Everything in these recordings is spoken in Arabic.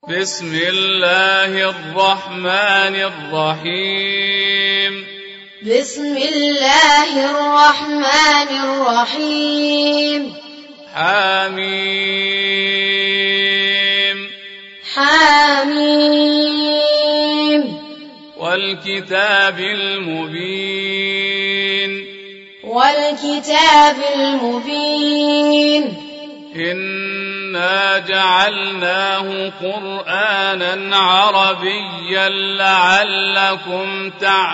بسم الله الرحمن الرحيم. بسم الله الرحمن الرحيم. حميم. حميم. والكتاب المبين. والكتاب المبين. إنا جعلناه قرآنا عربيا لعلكم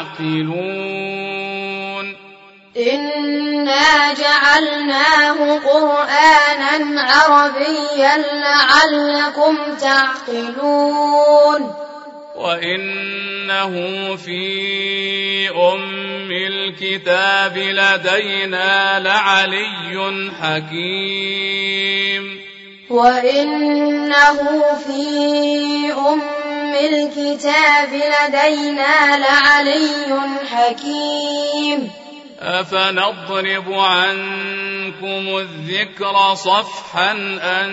تعقلون. إنا جعلناه قرآنا عربيا لعلكم تعقلون. وإنه في أم الكتاب لدينا لعلي حكيم. وإنه في أم الكتاب لدينا لعلي حكيم. أفنضرب عنكم الذكر صفحا أن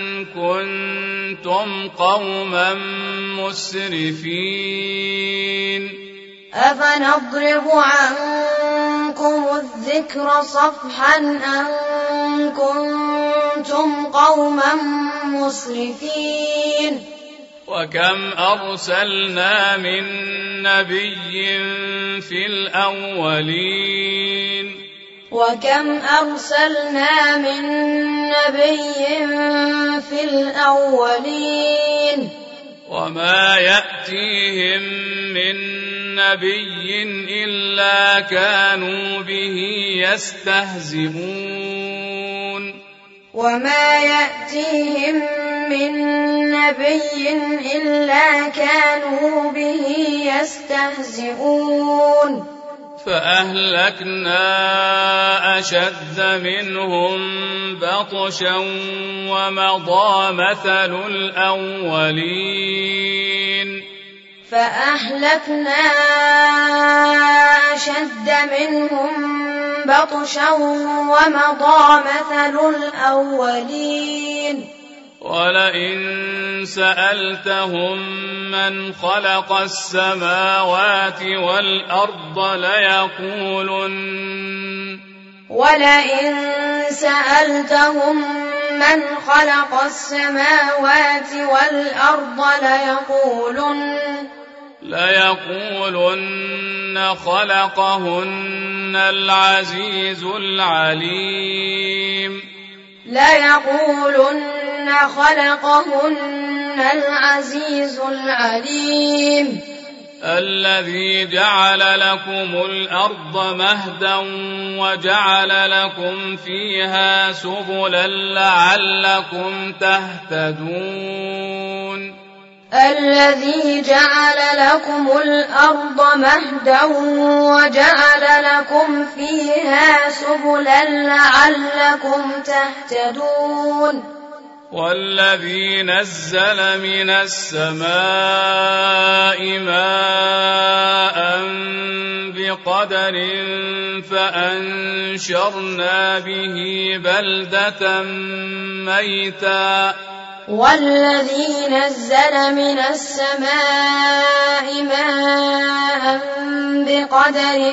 كنتم قوما مسرفين. أفنضرب عنكم الذكر صفحا أن كنتم قوما مسرفين. وكم أرسلنا من نبي في الأولين. وكم أرسلنا من نبي في الأولين. وما يأتيهم من نبي إلا كانوا به يستهزئون. وما يأتيهم من نبي إلا كانوا به يستهزئون. فأهلكنا أشد منهم بطشا ومضى مثل الأولين. فأهلكنا أشد منهم بطشا ومضى مثل الأولين. ولئن سألتهم من خلق السماوات والأرض ليقولن. ولئن سألتهم من خلق السماوات والأرض ليقولن خلقهن العزيز العليم. ليقولن خلقهن العزيز العليم. الذي جعل لكم الأرض مهدا وجعل لكم فيها سبلا لعلكم تهتدون. الذي جعل لكم الأرض مهدا وجعل لكم فيها سبلا لعلكم تهتدون. والذي نزل من السماء ماء بقدر فأنشرنا به بلدة ميتا. والذي نزل من السماء ماء بقدر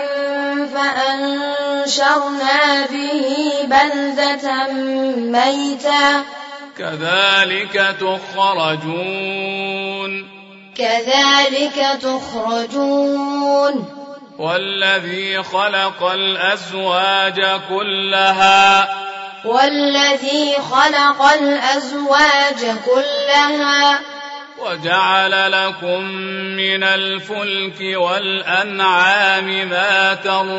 فأنشرنا به بلدة ميتا. كذلك تخرجون. كذلك تخرجون. والذي خلق الأزواج كلها. والذي خلق الأزواج كلها. وجعل لكم من الفلك والأنعام ما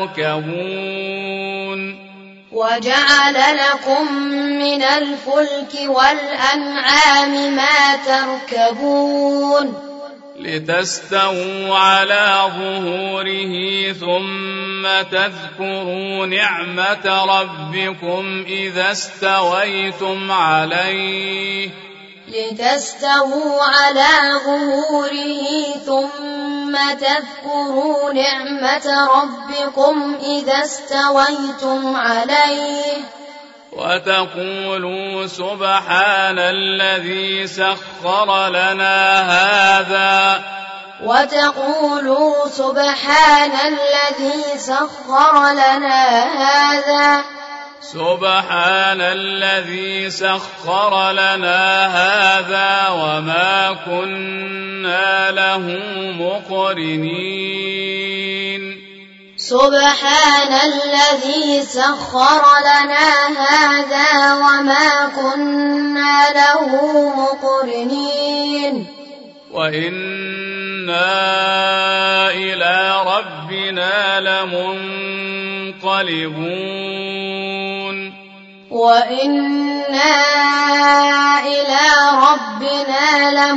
تركبون. وجعل لكم من الفلك والأنعام ما تركبون. لتستووا على ظهوره ثم تذكروا نعمة ربكم إذا استويتم عليه. لتستووا على ظهوره ثم تذكروا نعمة ربكم إذا استويتم عليه. وتقولوا سبحان الذي سخر لنا هذا وتقولوا سبحان الذي سخر لنا هذا سبحان الذي سخر لنا هذا وما كنا له مقرنين سبحان الذي سخر لنا هذا وما كنا له مقرنين وإنا إلى ربنا لمنقلبون وإنا إلى ربنا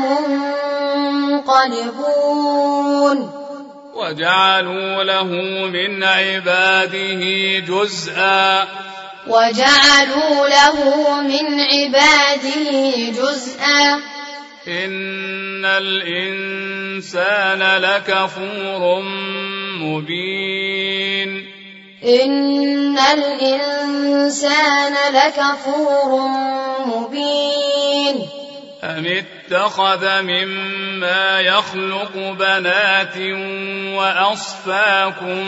لمنقلبون وجعلوا له من عباده جزءا وجعلوا له من عباده جزءا إن الإنسان لكفور مبين إن الإنسان لكفور مبين أم اتخذ مما يخلق بنات وأصفاكم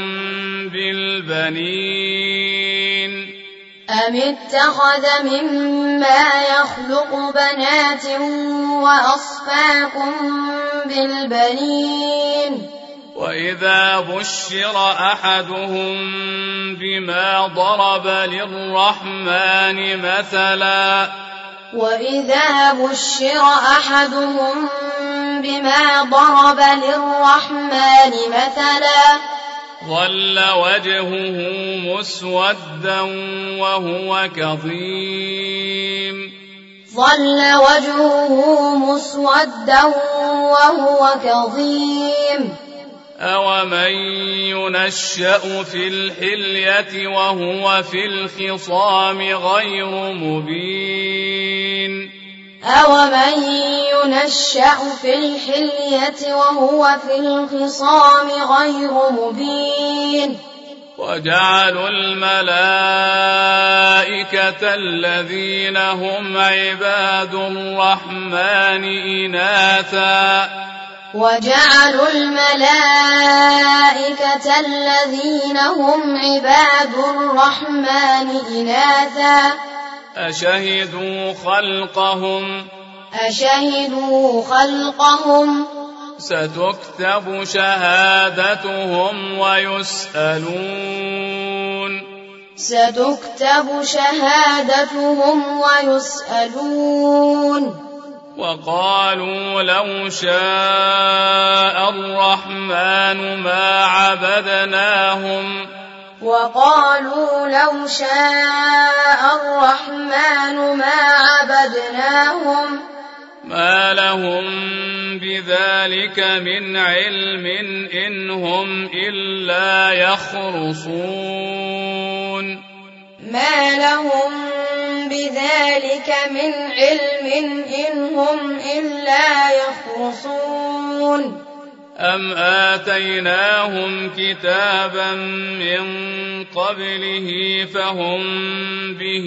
بالبنين أم اتخذ مما يخلق بنات وأصفاكم بالبنين وإذا بشر أحدهم بما ضرب للرحمن مثلا وإذا بشر أحدهم بما ضرب للرحمن مثلا ظل وجهه مسودا وهو كظيم ظل وجهه مسودا وهو كظيم أومن ينشأ في الحلية وهو في الخصام غير مبين أومن ينشأ في الحلية وهو في الخصام غير مبين وجعلوا الملائكة الذين هم عباد الرحمن إناثا وجعلوا الملائكة الذين هم عباد الرحمن إناثا أشهدوا خلقهم ستكتب شهادتهم ويسألون وقالوا لو شاء الرحمن ما عبدناهم ما لهم بذلك من علم إن هم إلا يخرصون أم آتيناهم كتابا من قبله فهم به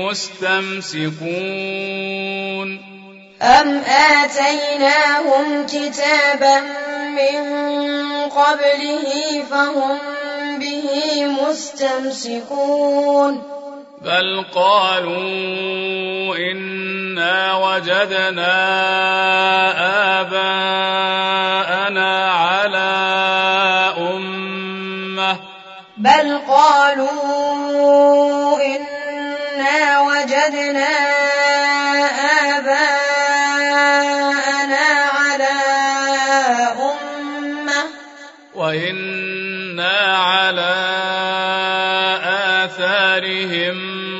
مستمسكون بل قالوا إنا وجدنا آباءنا على أمة وإنا على آثارهم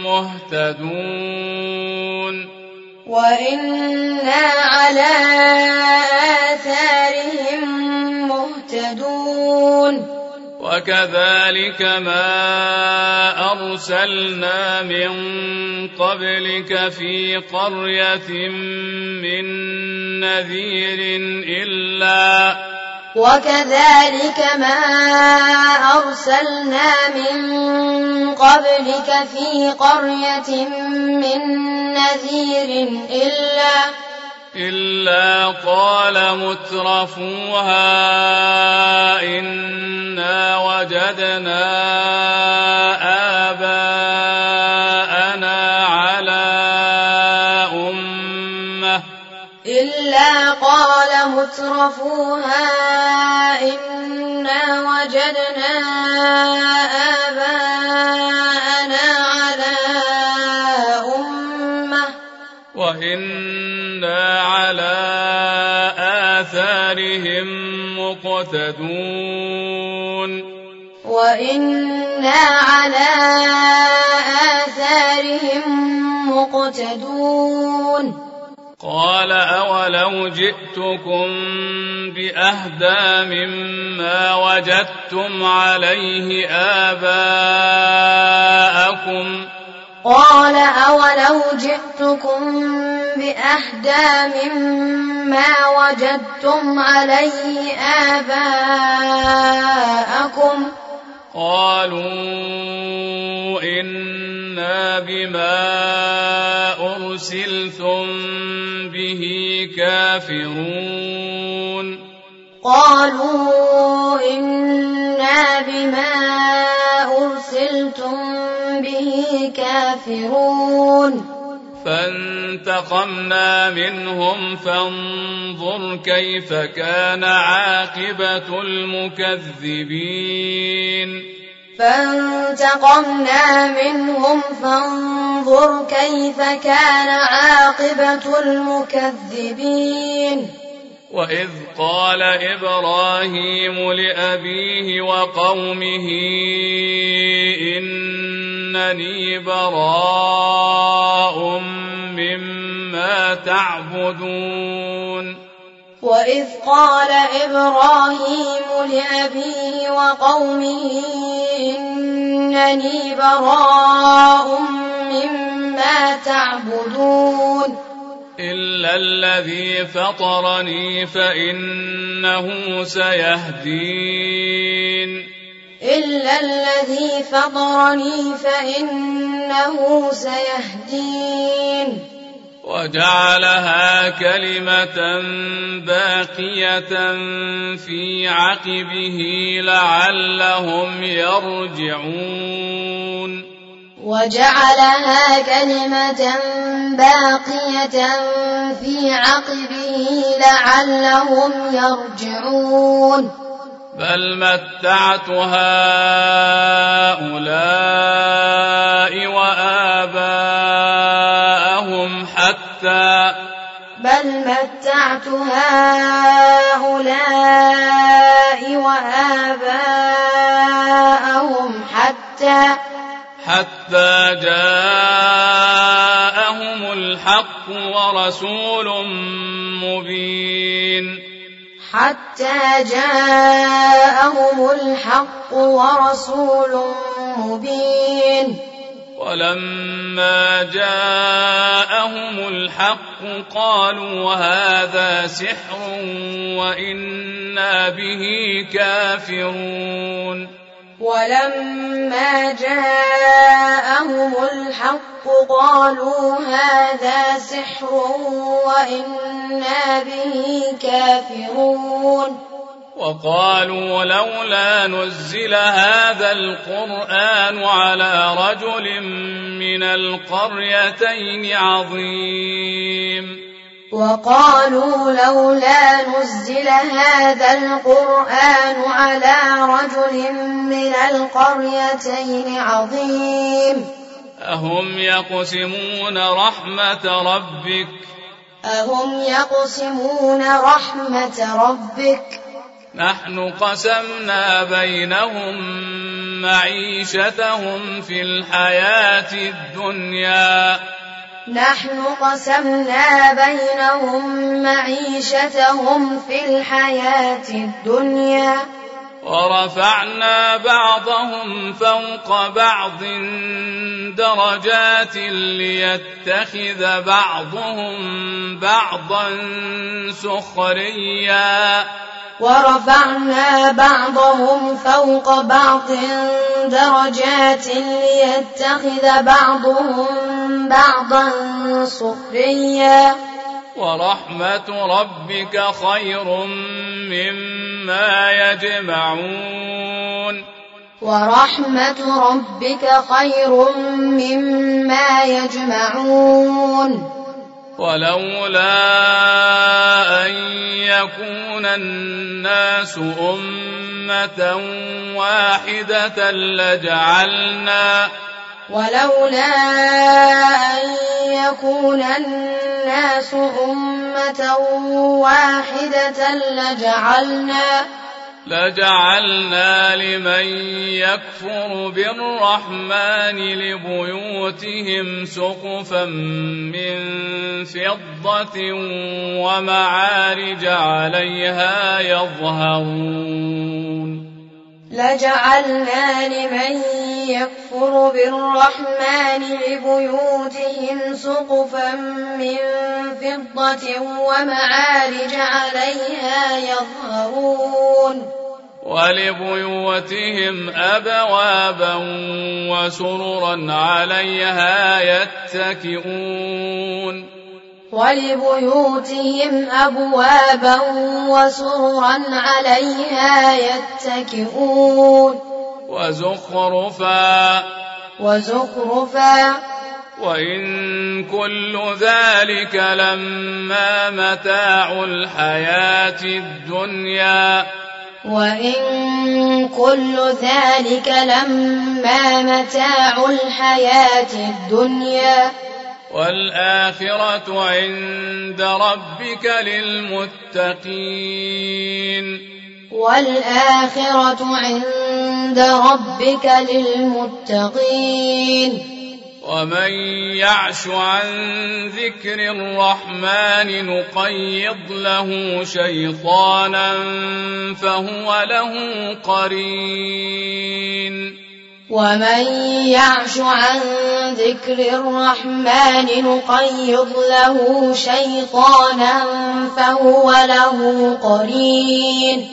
مهتدون وكذلك ما أرسلنا من قبلك في قرية من نذير وكذلك ما أرسلنا من قبلك في قرية من نذير إلا قال مترفوها إنا وجدنا آباءنا على أمة إلا قال مترفوها إنا وجدنا آباءنا على أمة وإنا على آثارهم مقتدون وإنا على آثارهم مقتدون قال أولو جئتكم بأهدى مما وجدتم عليه آباءكم قال أولو جئتكم بأهدى مما وجدتم عليه آباءكم قالوا إنا بما أرسلتم به كافرون قالوا إنا بما أرسلتم به كافرون فانتقمنا منهم فانظر كيف كان عاقبة المكذبين فانتقمنا منهم فانظر كيف كان عاقبة المكذبين وإذ قال إبراهيم لأبيه وقومه إنني براء مما تعبدون وإذ قال إبراهيم لأبيه وقومه إنني براء مما تعبدون إلا الذي فطرني فإنه سيهدين إلا الذي فطرني فإنه سيهدين وجعلها كلمة باقية في عقبه لعلهم يرجعون وجعلها كلمة باقية في عقبه لعلهم يرجعون بل متعت هؤلاء وآباءهم حتى جاءهم الحق ورسول مبين ولما جاءهم الحق قالوا هذا سحر وإنا به كافرون ولما جاءهم الحق قالوا هذا سحر وإنا به كافرون وقالوا لولا نزل هذا القرآن على رجل من القريتين عظيم وقالوا لولا نزل هذا القرآن على رجل من القريتين عظيم أهم يقسمون رحمة ربك نحن قسمنا بينهم معيشتهم في الحياة الدنيا ورفعنا بعضهم فوق بعض درجات ليتخذ بعضهم بعضا سخريا ورفعنا بعضهم فوق بعض درجات ليتخذ بعضهم بعضا سخريا ورحمة ربك خير مما يجمعون ورحمة ربك خير مما يجمعون ولولا أن يكون الناس أمة واحدة لجعلنا ولولا أن يكون الناس أمة واحدة لجعلنا لمن يكفر بالرحمن لبيوتهم سقفا من فضة ومعارج عليها يظهرون لجعلنا لمن يكفر بالرحمن لبيوتهم سقفا من فضة ومعارج عليها يظهرون ولبيوتهم أبوابا وسررا عليها يتكئون ولبيوتهم أبوابا وسررا عليها يتكئون وزخرفا وإن كل ذلك لما متاع الحياة الدنيا وإن كل ذلك لما متاع الحياة الدنيا والآخرة عند ربك للمتقين ومن يعش عن ذكر الرحمن نقيض له شيطانا فهو له قرين ومن يعش عن ذكر الرحمن نقيض له شيطانا فهو له قرين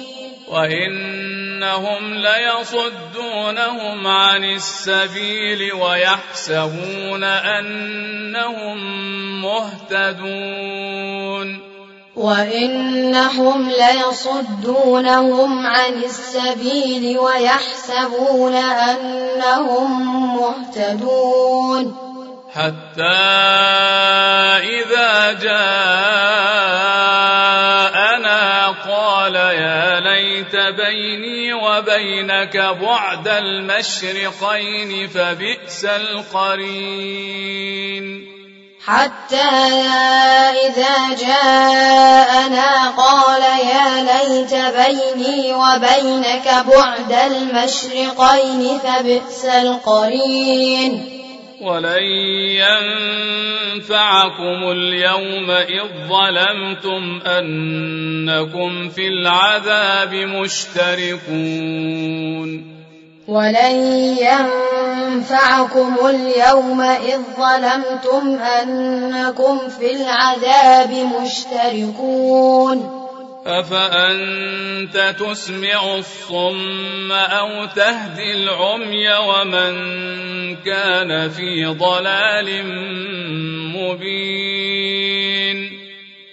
وإنهم ليصدونهم عن السبيل ويحسبون أنهم مهتدون وإنهم ليصدونهم عن السبيل ويحسبون أنهم مهتدون حتى إذا جاءنا قال يا ليت بيني وبينك بعد المشرقين فبئس القرين حتى إذا جاءنا قال يا ليت بيني وبينك بعد المشرقين فبئس القرين ولن ينفعكم اليوم إذ ظلمتم أنكم في العذاب مشتركون ولن ينفعكم اليوم إذ ظلمتم أنكم في العذاب مشتركون أفأنت تسمع الصم أو تهدي العمي ومن كان في ضلال مبين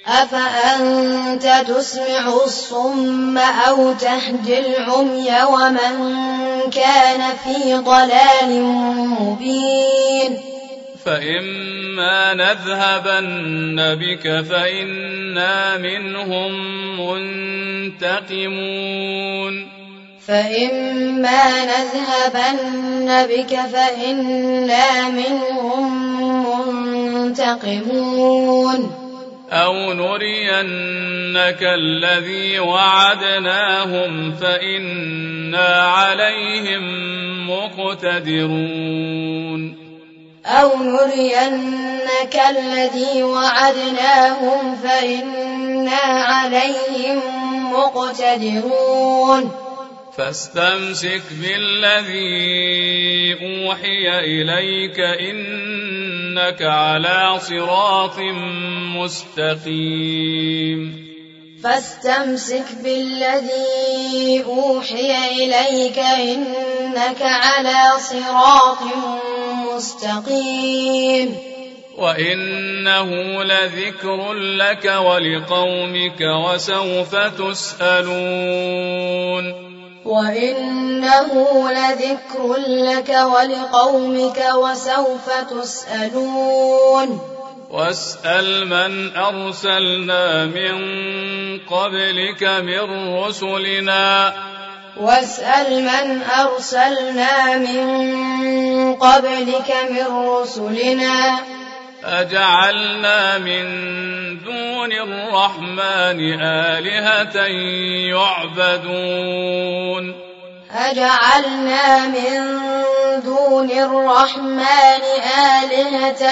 أفأنت تسمع الصم أو تهدي العمي ومن كان في ضلال مبين فإما نذهبن بك فإنا منهم منتقمون فإما نذهبن بك فإنا منهم منتقمون أو نرينك الذي وعدناهم فإنا عليهم مقتدرون أو نرينك الذي وعدناهم فإنا عليهم مقتدرون فاستمسك بالذي أوحي إليك إنك على صراط مستقيم فاستمسك بالذي أوحي إليك إنك على صراط مستقيم وإنه لذكر لك ولقومك وسوف تسألون وإنه لذكر لك ولقومك وسوف تسألون واسأل من أرسلنا من قبلك من رسلنا واسأل من أرسلنا من قبلك من رسلنا أجعلنا من دون الرحمن آلهة يعبدون أجعلنا من دون الرحمن آلهة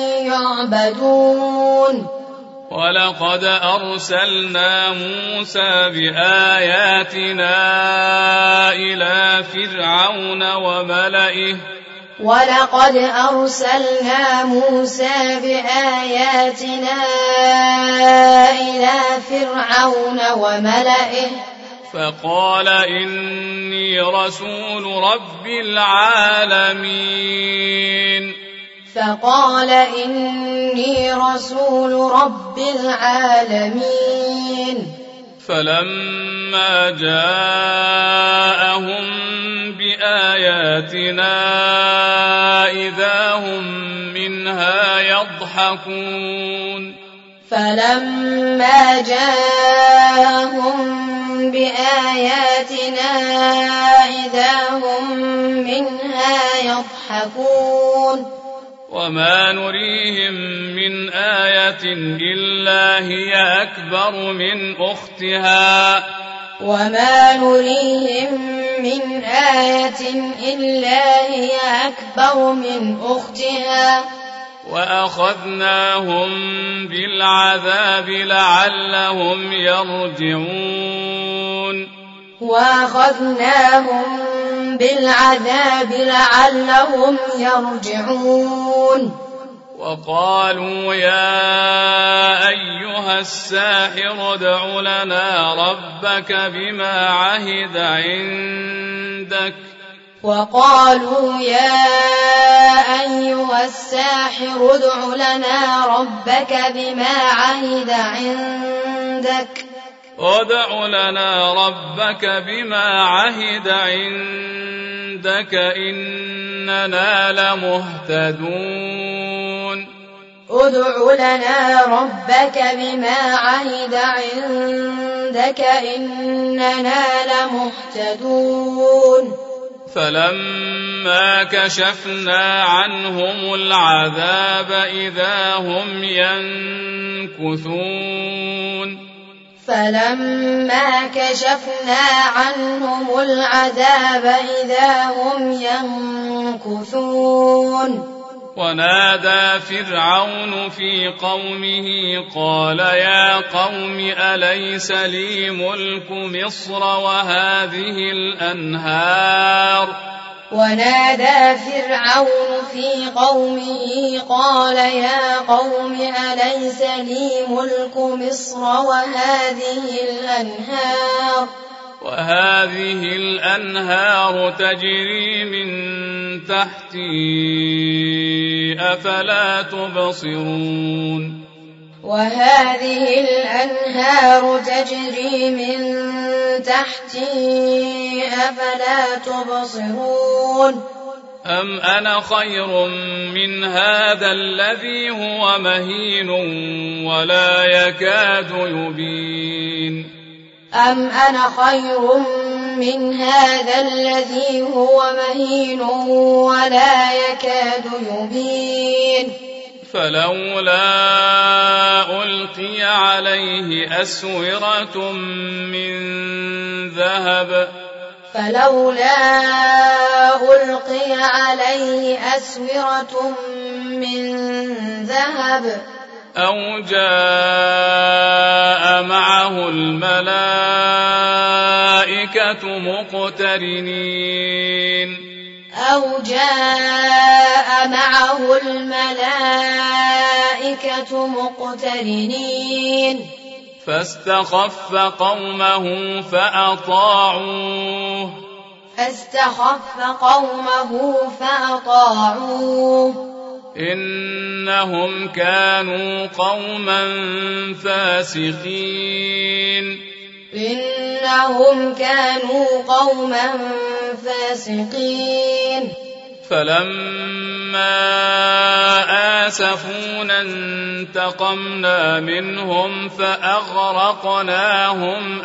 يعبدون ولقد أرسلنا موسى بآياتنا إلى فرعون وملئه ولقد أرسلنا موسى بآياتنا إلى فرعون وملئه فقال إني رسول رب العالمين فقال إني رسول رب العالمين فلما جاءهم بآياتنا إذا هم منها يضحكون فلما جاءهم بآياتنا إذا هم منها يضحكون وما نريهم من آية إلا هي أكبر من أختها وما نريهم من آية إلا هي أكبر من أختها وأخذناهم بالعذاب لعلهم يرجعون وأخذناهم بالعذاب لعلهم يرجعون وقالوا يا أيها الساحر ادع لنا ربك بما عهد عندك وقالوا يا أيها الساحر ادع لنا ربك بما عهد عندك ادع لنا ربك بما عهد عندك إننا لمهتدون ادع لنا ربك بما عهد عندك إننا لمهتدون فلما كشفنا عنهم العذاب إذا هم ينكثون فلما كشفنا عنهم العذاب إذا هم ينكثون ونادى فرعون في قومه قال يا قوم أليس لي ملك مصر وهذه الأنهار ونادى فرعون في قومه قال يا قوم أليس لي ملك مصر وهذه الأنهار تجري من تحتي أفلا تبصرون وهذه الأنهار تجري من تحتي أفلا تبصرون أم أنا خير من هذا الذي هو مهين ولا يكاد يبين أم أنا خير من هذا الذي هو مهين ولا يكاد يبين فلولا ألقي عليه أسورة من ذهب أو جاء معه الملائكة مقترنين أو جاء معه الملائكة مقترنين فاستخف قومه فأطاعوه إنهم كانوا قوما فاسقين فلما آسفونا انتقمنا منهم فأغرقناهم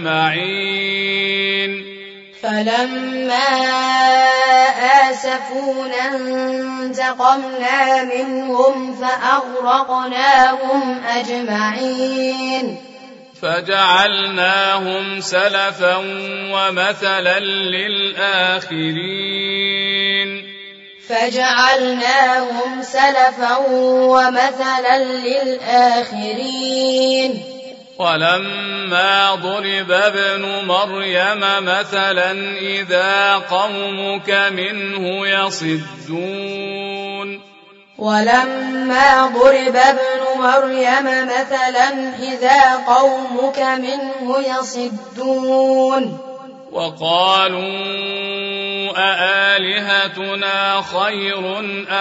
أجمعين فجعلناهم سلفا ومثلا للآخرين ولما ضرب ابن مريم مثلا إذا قومك منه يصدون وقالوا أآلهتنا خير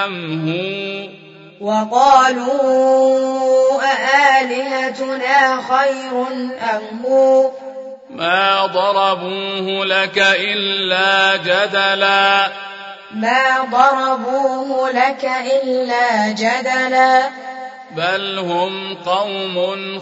أم هو ما ضربوه لك إلا جدلا بل هم قوم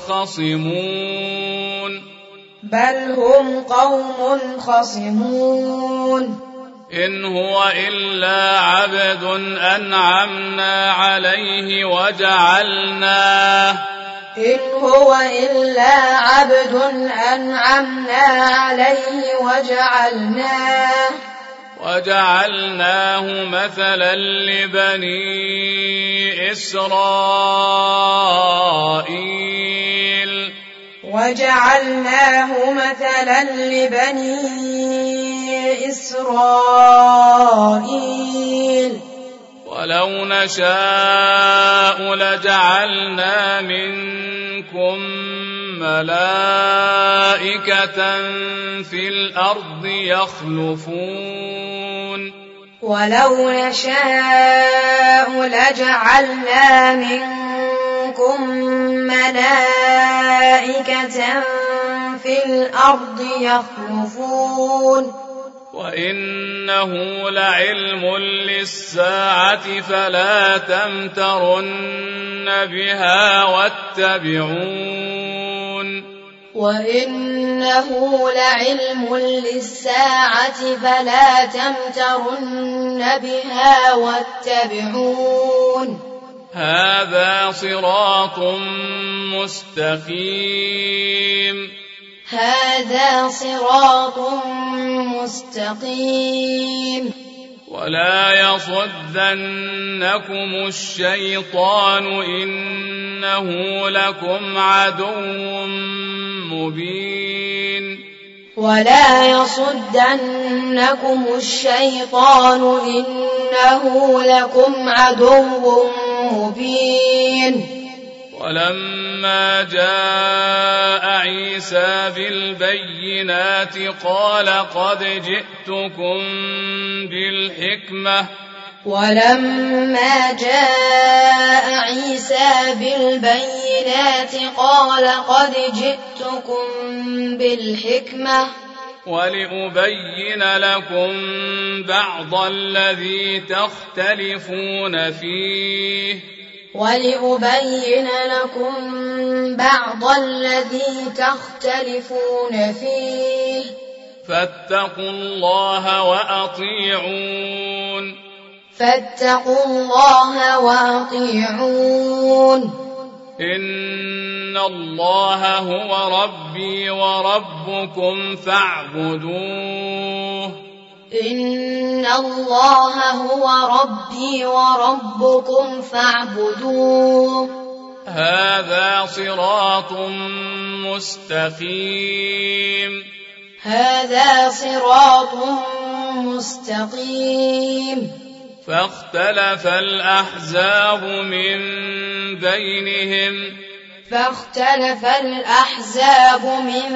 خصمون إن هو إلا عبد أنعمنا عليه وجعلناه مثلا لبني إسرائيل ولو نشاء لجعلنا منكم ملائكة في الأرض يخلفون وإنه لعلم للساعة فلا تمترن بها واتبعون هذا صراط مستقيم ولا يصدنكم الشيطان إنه لكم عدو مبين ولما جاء عيسى بالبينات قال قد جئتكم بالحكمة ولأبين لكم بعض الذي تختلفون فيه فاتقوا الله وأطيعون إن الله هو ربي وربكم فاعبدوه هذا صراط مستقيم هذا صراط مستقيم فاختلف الأحزاب من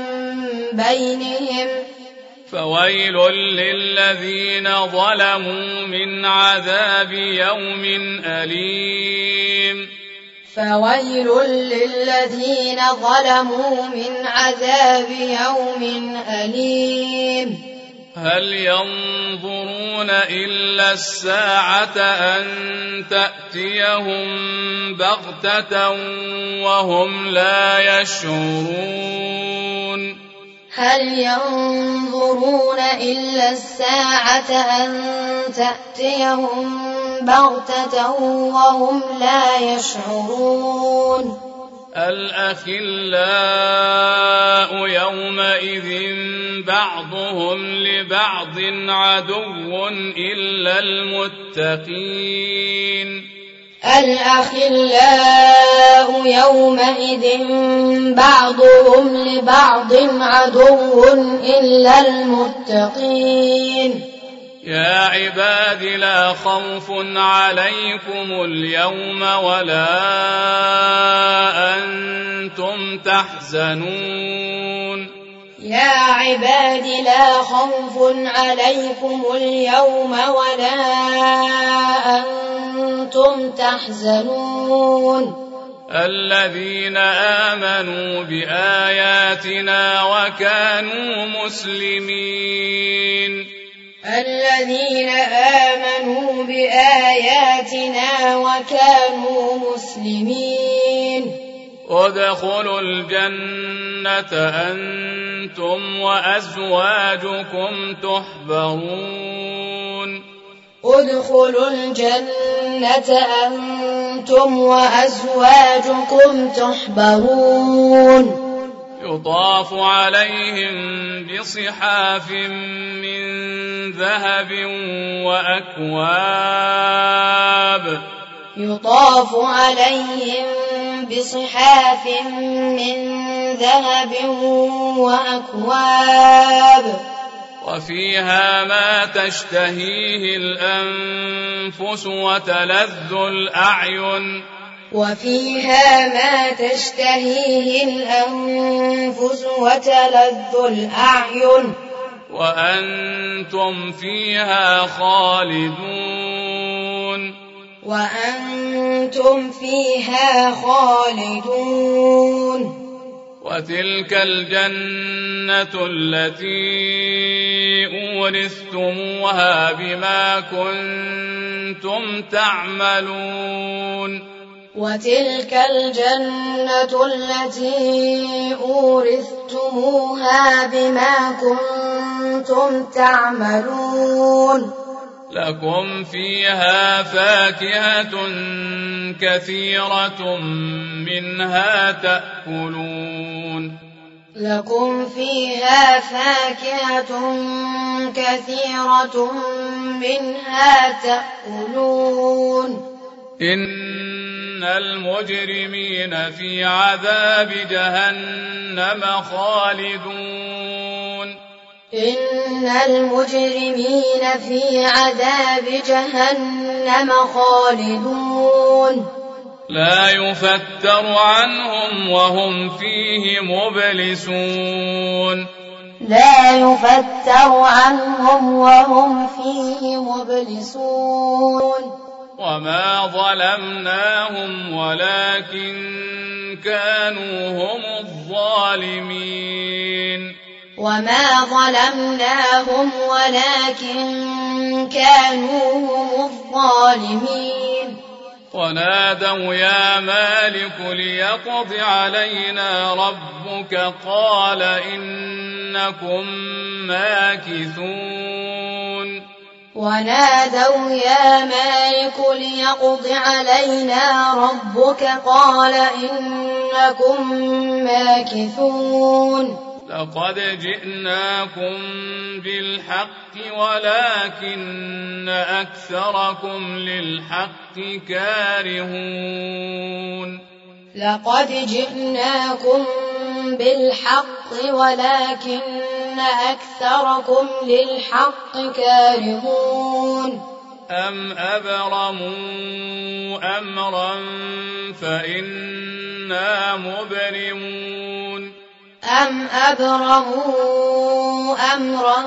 بينهم فويل للذين ظلموا من عذاب يوم أليم فويل للذين ظلموا من عذاب يوم أليم هل ينظرون إلا الساعة أن تأتيهم بغتة وهم لا يشعرون هل ينظرون إلا الساعة أن تأتيهم بغتة وهم لا يشعرون الأخلاء يومئذ بعضهم لبعض عدو إلا المتقين الأخلاء يومئذ بعضهم لبعض عدو إلا المتقين يا عباد لا خوف عليكم اليوم ولا أنتم تحزنون يا عباد لا خوف عليكم اليوم ولا أنتم تحزنون الذين آمنوا بآياتنا وكانوا مسلمين الذين آمنوا بآياتنا وكانوا مسلمين ادخلوا الجنة أنتم وأزواجكم تحبرون ادخلوا الجنة أنتم وأزواجكم تحبرون يطاف عليهم بصحاف من ذهب وأكواب يطاف عليهم بصحاف من ذهب وأكواب وفيها ما تشتهيه الأنفس وتلذ الأعين وفيها ما تشتهيه الأنفس وتلذ الأعين وأنتم فيها خالدون وأنتم فيها خالدون وتلك الجنة التي أورثتموها بما كنتم تعملون وتلك الجنة التي أورثتموها بما كنتم تعملون لكم فيها فاكهة كثيرة منها تأكلون لكم فيها فاكهة كثيرة منها تأكلون إن المجرمين في عذاب جهنم خالدون إن المجرمين في عذاب جهنم خالدون لا يفتر عنهم وهم فيه مبلسون لا يفتر عنهم وهم فيه مبلسون وما ظلمناهم ولكن كانوا هم الظالمين وما ظلمناهم ولكن كانوا هم الظالمين ونادوا يا مالك ليقض علينا ربك قال إنكم ماكثون ونادوا يا مالك ليقض علينا ربك قال إنكم ماكثون لقد جئناكم بالحق ولكن أكثركم للحق كارهون لقد جئناكم بالحق ولكن أكثركم للحق كارهون أم أبرموا أمرا فإنا مبرمون أم أبرموا أمرا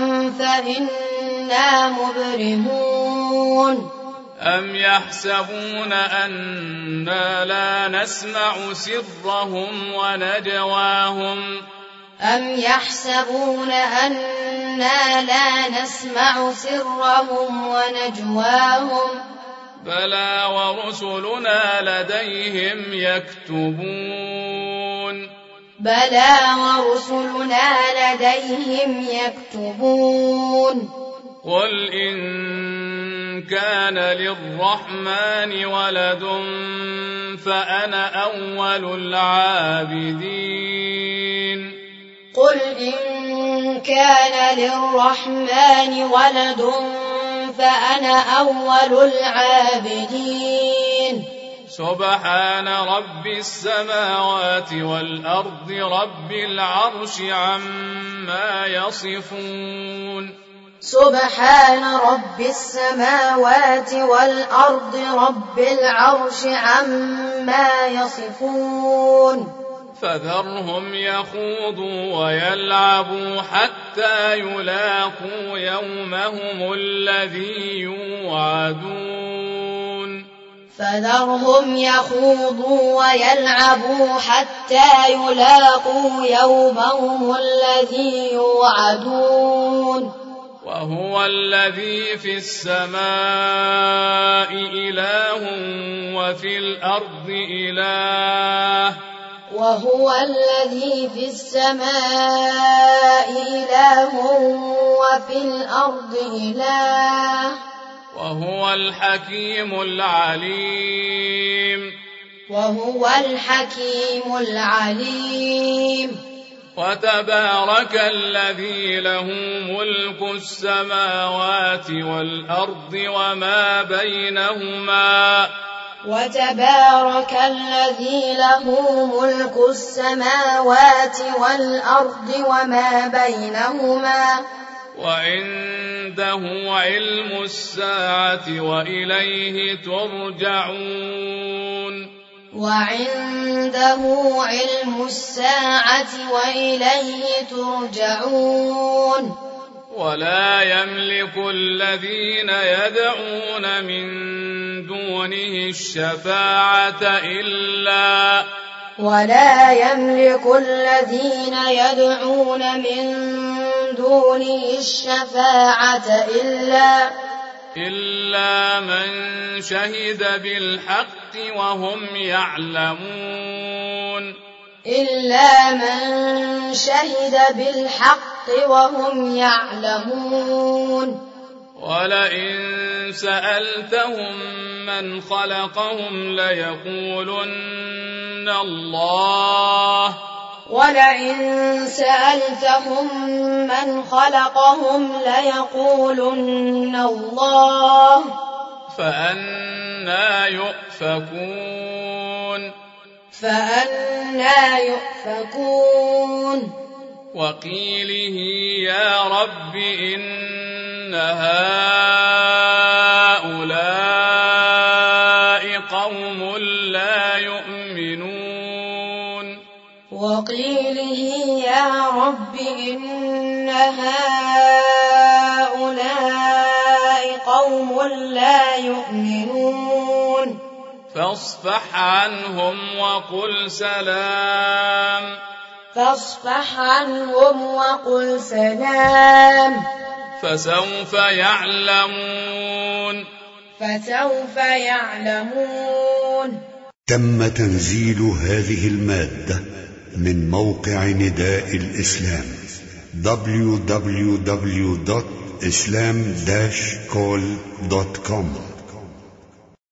فإنا مبرمون أم يحسبون أنا لا نسمع سرهم ونجواهم أم يحسبون أنا لا نسمع سرهم ونجواهم بلى ورسلنا لديهم يكتبون بلى ورسلنا لديهم يكتبون قل إن كان للرحمن ولد فأنا أول العابدين قل إن كان للرحمن ولد فأنا أول العابدين سبحان رب السماوات والأرض رب العرش عما يصفون سبحان رب السماوات والأرض رب العرش عما يصفون فذرهم يخوضوا ويلعبوا حتى يلاقوا يومهم الذي يوعدون فذرهم يخوضوا ويلعبوا حتى يلاقوا يومهم الذي يوعدون وهو الذي في السماء إله وفي الأرض إله وهو الذي في السماء إله وفي الأرض إله وهو الحكيم العليم وهو الحكيم العليم وتبارك الذي له ملك السماوات والأرض وما بينهما وتبارك الذي له ملك السماوات والأرض وما بينهما وعنده علم الساعة وإليه ترجعون وعنده علم الساعة وإليه ترجعون ولا يملك الذين يدعون من دونه الشفاعة إلا من شهد بالحق وهم يعلمون ولئن سألتهم من خلقهم ليقولن الله ولئن سألتهم من خلقهم ليقولن الله فأنى يؤفكون وقيله يا رب إن هؤلاء قوم لا يؤمنون وقيله يا رب إن هؤلاء قوم لا يؤمنون فاصفح عنهم وقل سلام فسوف يعلمون تم تنزيل هذه المادة من موقع نداء الإسلام www.islam-call.com